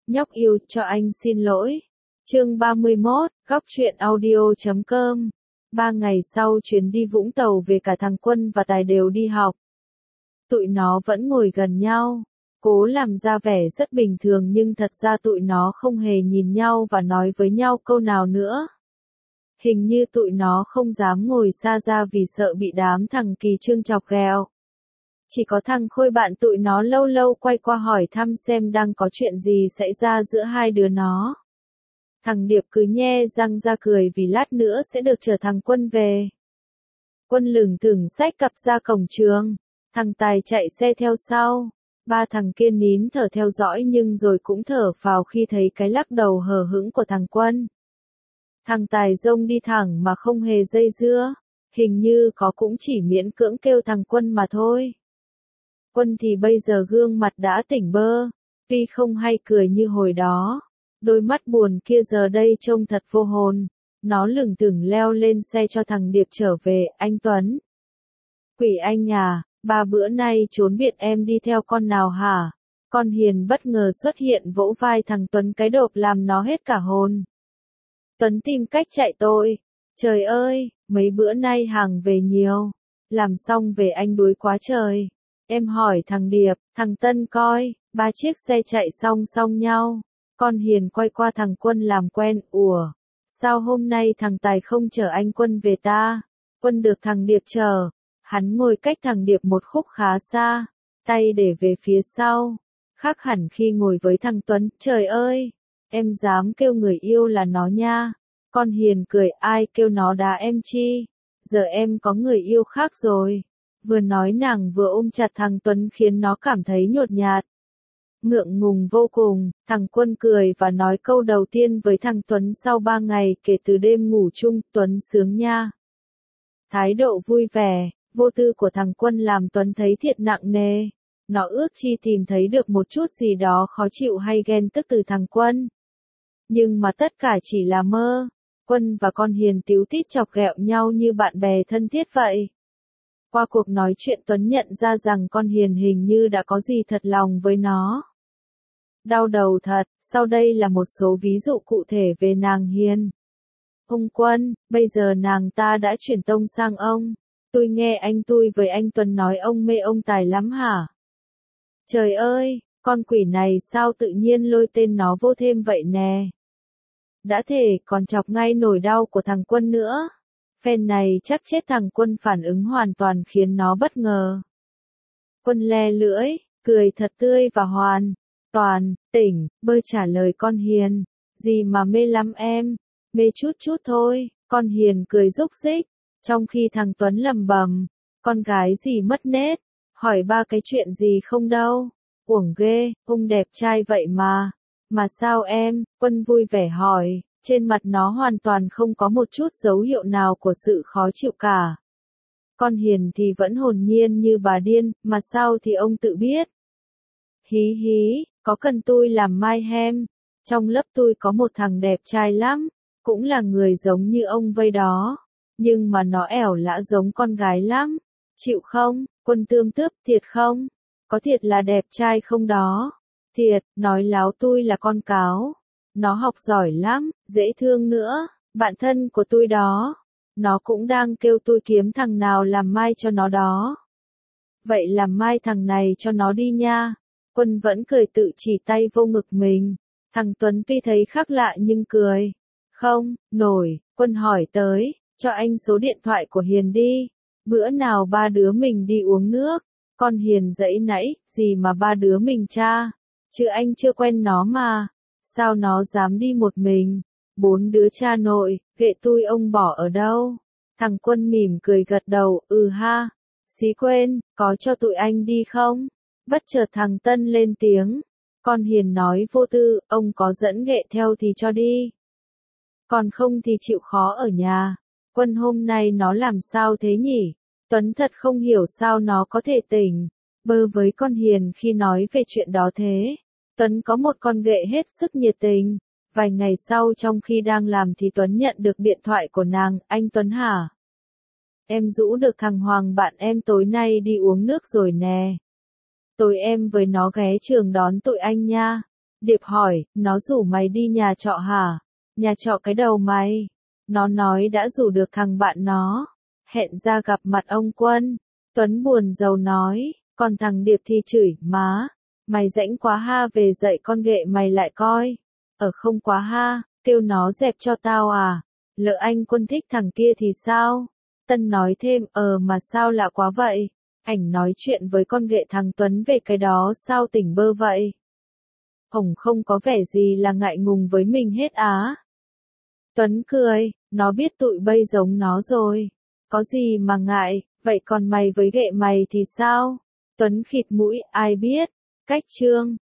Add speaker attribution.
Speaker 1: Nhóc yêu, cho anh xin lỗi. Chương 31, góc truyện audio.com. 3 ngày sau chuyến đi Vũng Tàu về, cả thằng Quân và Tài đều đi học. Tụi nó vẫn ngồi gần nhau, cố làm ra vẻ rất bình thường nhưng thật ra tụi nó không hề nhìn nhau và nói với nhau câu nào nữa. Hình như tụi nó không dám ngồi xa ra vì sợ bị đám thằng Kỳ Trương chọc ghẹo. Chỉ có thằng Khôi bạn tụi nó lâu lâu quay qua hỏi thăm xem đang có chuyện gì xảy ra giữa hai đứa nó. Thằng Điệp cứ nhe răng ra cười vì lát nữa sẽ được chở thằng Quân về. Quân lửng thửng xách cặp ra cổng trường, thằng Tài chạy xe theo sau. Ba thằng kia nín thở theo dõi nhưng rồi cũng thở phào khi thấy cái lắc đầu hờ hững của thằng Quân. Thằng Tài rông đi thẳng mà không hề dây dưa, hình như có cũng chỉ miễn cưỡng kêu thằng Quân mà thôi. Quân thì bây giờ gương mặt đã tỉnh bơ, tuy không hay cười như hồi đó. Đôi mắt buồn kia giờ đây trông thật vô hồn. Nó lửng thửng leo lên xe cho thằng Điệp trở về. Anh Tuấn. Quỷ anh à, ba bữa nay trốn biệt em đi theo con nào hả? Con Hiền bất ngờ xuất hiện vỗ vai thằng Tuấn cái độp làm nó hết cả hồn. Tuấn tìm cách chạy tội. Trời ơi, mấy bữa nay hàng về nhiều. Làm xong về anh đuối quá trời. Em hỏi thằng Điệp, thằng Tân coi, 3 chiếc xe chạy song song nhau. Con Hiền quay qua thằng Quân làm quen, ủa, sao hôm nay thằng Tài không chở anh Quân về ta? Quân được thằng Điệp chở, hắn ngồi cách thằng Điệp một khúc khá xa, tay để về phía sau, khác hẳn khi ngồi với thằng Tuấn. Trời ơi, em dám kêu người yêu là nó nha. Con Hiền cười, ai kêu nó đá em chi, giờ em có người yêu khác rồi. Vừa nói nàng vừa ôm chặt thằng Tuấn khiến nó cảm thấy nhột nhạt. Ngượng ngùng vô cùng, thằng Quân cười và nói câu đầu tiên với thằng Tuấn sau 3 ngày kể từ đêm ngủ chung. Tuấn sướng nha. Thái độ vui vẻ, vô tư của thằng Quân làm Tuấn thấy thiệt nặng nề. Nó ước chi tìm thấy được một chút gì đó khó chịu hay ghen tức từ thằng Quân. Nhưng mà tất cả chỉ là mơ. Quân và con Hiền tíu tít chọc ghẹo nhau như bạn bè thân thiết vậy. Qua cuộc nói chuyện Tuấn nhận ra rằng con Hiền hình như đã có gì thật lòng với nó. Đau đầu thật, sau đây là một số ví dụ cụ thể về nàng Hiền. Ông Quân, bây giờ nàng ta đã chuyển tông sang ông. Tôi nghe anh tôi với anh Tuấn nói ông mê ông Tài lắm hả? Trời ơi, con quỷ này sao tự nhiên lôi tên nó vô thêm vậy nè. Đã thể còn chọc ngay nỗi đau của thằng Quân nữa. Phen này chắc chết thằng Quân phản ứng hoàn toàn khiến nó bất ngờ. Quân le lưỡi, cười thật tươi và hoàn toàn tỉnh, bơi trả lời con Hiền, gì mà mê lắm em, mê chút chút thôi. Con Hiền cười rúc rích, trong khi thằng Tuấn lầm bầm, con gái gì mất nết, hỏi ba cái chuyện gì không đâu, uổng ghê, ông đẹp trai vậy mà sao em? Quân vui vẻ hỏi, trên mặt nó hoàn toàn không có một chút dấu hiệu nào của sự khó chịu cả. Con Hiền thì vẫn hồn nhiên như bà điên, mà sao thì ông tự biết. Hí hí, có cần tôi làm mai hem? Trong lớp tôi có một thằng đẹp trai lắm, cũng là người giống như ông vây đó, nhưng mà nó ẻo lả giống con gái lắm. Chịu không? Quân tươm tướp, thiệt không? Có thiệt là đẹp trai không đó? Thiệt, nói láo tôi là con cáo. Nó học giỏi lắm, dễ thương nữa, bạn thân của tôi đó. Nó cũng đang kêu tôi kiếm thằng nào làm mai cho nó đó. Vậy làm mai thằng này cho nó đi nha. Quân vẫn cười tự chỉ tay vô ngực mình. Thằng Tuấn tuy thấy khác lạ nhưng cười. Không, nổi, Quân hỏi tới, cho anh số điện thoại của Hiền đi. Bữa nào ba đứa mình đi uống nước. Con Hiền giãy nãy, gì mà ba đứa mình cha. Chứ anh chưa quen nó mà. Sao nó dám đi một mình? 4 đứa cha nội, kệ tôi ông bỏ ở đâu? Thằng Quân mỉm cười gật đầu, ha. Xí quên, có cho tụi anh đi không? Bất chợt thằng Tân lên tiếng. Con Hiền nói vô tư, ông có dẫn Nghệ theo thì cho đi. Còn không thì chịu khó ở nhà. Quân hôm nay nó làm sao thế nhỉ? Tuấn thật không hiểu sao nó có thể tỉnh bơ với con Hiền khi nói về chuyện đó thế. Tuấn có một con ghệ hết sức nhiệt tình. Vài ngày sau trong khi đang làm thì Tuấn nhận được điện thoại của nàng. Anh Tuấn hả? Em rũ được thằng Hoàng bạn em tối nay đi uống nước rồi nè. Tối em với nó ghé trường đón tụi anh nha. Điệp hỏi, nó rủ mày đi nhà trọ hả? Nhà trọ cái đầu mày. Nó nói đã rủ được thằng bạn nó. Hẹn ra gặp mặt ông Quân. Tuấn buồn rầu nói, còn thằng Điệp thì chửi, má. Mày rãnh quá ha, về dạy con ghệ mày lại coi. Ở không quá ha, kêu nó dẹp cho tao à. Lỡ anh Quân thích thằng kia thì sao? Tân nói thêm, mà sao lạ quá vậy? Ảnh nói chuyện với con ghệ thằng Tuấn về cái đó sao tỉnh bơ vậy? Ổng không có vẻ gì là ngại ngùng với mình hết á. Tuấn cười, nó biết tụi bây giống nó rồi. Có gì mà ngại, vậy còn mày với ghệ mày thì sao? Tuấn khịt mũi, ai biết? Cách chương